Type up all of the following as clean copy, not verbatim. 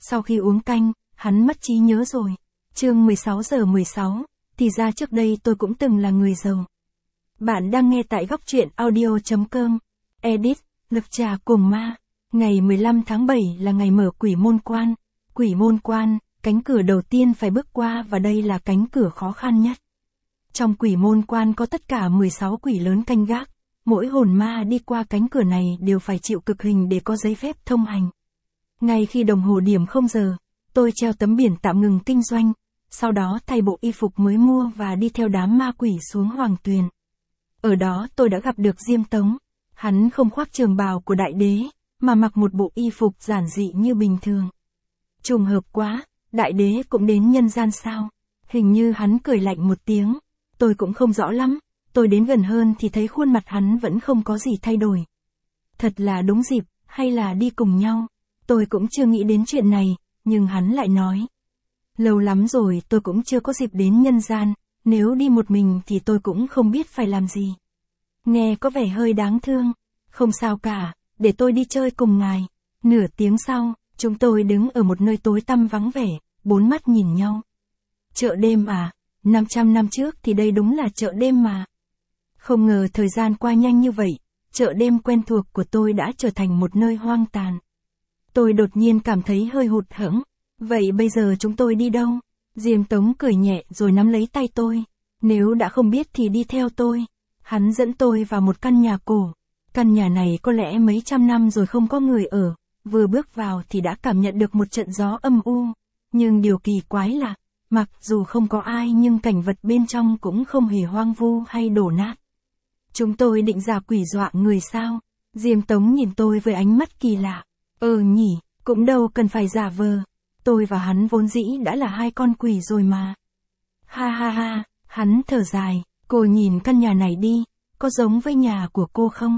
Sau khi uống canh, hắn mất trí nhớ rồi. Chương 16:16, thì ra trước đây tôi cũng từng là người giàu. Bạn đang nghe tại góc truyện audio.com. Edit, Lực Trà Cùng Ma. Ngày 15 tháng 7 là ngày mở Quỷ Môn Quan. Quỷ Môn Quan, cánh cửa đầu tiên phải bước qua và đây là cánh cửa khó khăn nhất. Trong Quỷ Môn Quan có tất cả 16 quỷ lớn canh gác. Mỗi hồn ma đi qua cánh cửa này đều phải chịu cực hình để có giấy phép thông hành. Ngay khi đồng hồ điểm 0 giờ, tôi treo tấm biển tạm ngừng kinh doanh, sau đó thay bộ y phục mới mua và đi theo đám ma quỷ xuống Hoàng Tuyền. Ở đó tôi đã gặp được Diêm Tống. Hắn không khoác trường bào của đại đế, mà mặc một bộ y phục giản dị như bình thường. Trùng hợp quá, đại đế cũng đến nhân gian sao? Hình như hắn cười lạnh một tiếng. Tôi cũng không rõ lắm, tôi đến gần hơn thì thấy khuôn mặt hắn vẫn không có gì thay đổi. Thật là đúng dịp, hay là đi cùng nhau? Tôi cũng chưa nghĩ đến chuyện này, nhưng hắn lại nói. Lâu lắm rồi tôi cũng chưa có dịp đến nhân gian, nếu đi một mình thì tôi cũng không biết phải làm gì. Nghe có vẻ hơi đáng thương. Không sao cả, để tôi đi chơi cùng ngài. Nửa tiếng sau, chúng tôi đứng ở một nơi tối tăm vắng vẻ, bốn mắt nhìn nhau. Chợ đêm à? 500 năm trước thì đây đúng là chợ đêm mà. Không ngờ thời gian qua nhanh như vậy, chợ đêm quen thuộc của tôi đã trở thành một nơi hoang tàn. Tôi đột nhiên cảm thấy hơi hụt hẫng. Vậy bây giờ chúng tôi đi đâu? Diêm Tống cười nhẹ rồi nắm lấy tay tôi. Nếu đã không biết thì đi theo tôi. Hắn dẫn tôi vào một căn nhà cổ. Căn nhà này có lẽ mấy trăm năm rồi không có người ở. Vừa bước vào thì đã cảm nhận được một trận gió âm u. Nhưng điều kỳ quái là, mặc dù không có ai nhưng cảnh vật bên trong cũng không hề hoang vu hay đổ nát. Chúng tôi định giả quỷ dọa người sao? Diêm Tống nhìn tôi với ánh mắt kỳ lạ. Nhỉ, cũng đâu cần phải giả vờ. Tôi và hắn vốn dĩ đã là hai con quỷ rồi mà. Ha ha ha, hắn thở dài. Cô nhìn căn nhà này đi, có giống với nhà của cô không?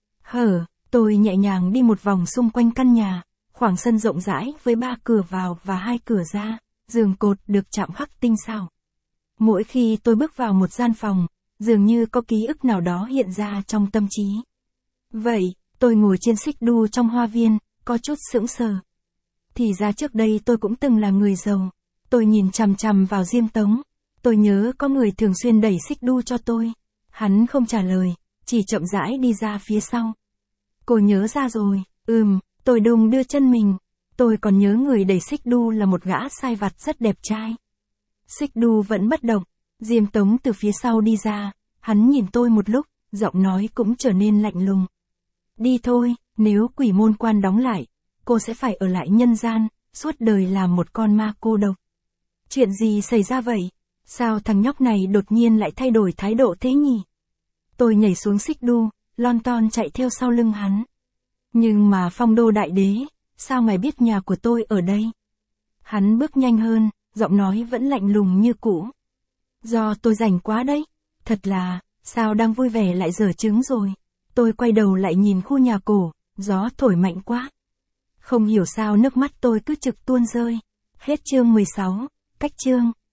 Tôi nhẹ nhàng đi một vòng xung quanh căn nhà, khoảng sân rộng rãi với 3 cửa vào và 2 cửa ra, giường cột được chạm khắc tinh xảo. Mỗi khi tôi bước vào một gian phòng, dường như có ký ức nào đó hiện ra trong tâm trí. Vậy, tôi ngồi trên xích đu trong hoa viên, có chút sững sờ. Thì ra trước đây tôi cũng từng là người giàu. Tôi nhìn chằm chằm vào Diêm Tống. Tôi nhớ có người thường xuyên đẩy xích đu cho tôi. Hắn không trả lời, chỉ chậm rãi đi ra phía sau. Cô nhớ ra rồi, tôi đùng đưa chân mình. Tôi còn nhớ người đẩy xích đu là một gã sai vặt rất đẹp trai. Xích đu vẫn bất động, Diêm Tống từ phía sau đi ra, hắn nhìn tôi một lúc, giọng nói cũng trở nên lạnh lùng. Đi thôi, nếu Quỷ Môn Quan đóng lại, cô sẽ phải ở lại nhân gian, suốt đời làm một con ma cô độc. Chuyện gì xảy ra vậy? Sao thằng nhóc này đột nhiên lại thay đổi thái độ thế nhỉ? Tôi nhảy xuống xích đu, lon ton chạy theo sau lưng hắn. Nhưng mà Phong Đô Đại Đế, sao ngài biết nhà của tôi ở đây? Hắn bước nhanh hơn, giọng nói vẫn lạnh lùng như cũ. Do tôi rảnh quá đấy. Thật là, sao đang vui vẻ lại dở trứng rồi. Tôi quay đầu lại nhìn khu nhà cổ, gió thổi mạnh quá. Không hiểu sao nước mắt tôi cứ trực tuôn rơi. Hết chương 16, cách chương.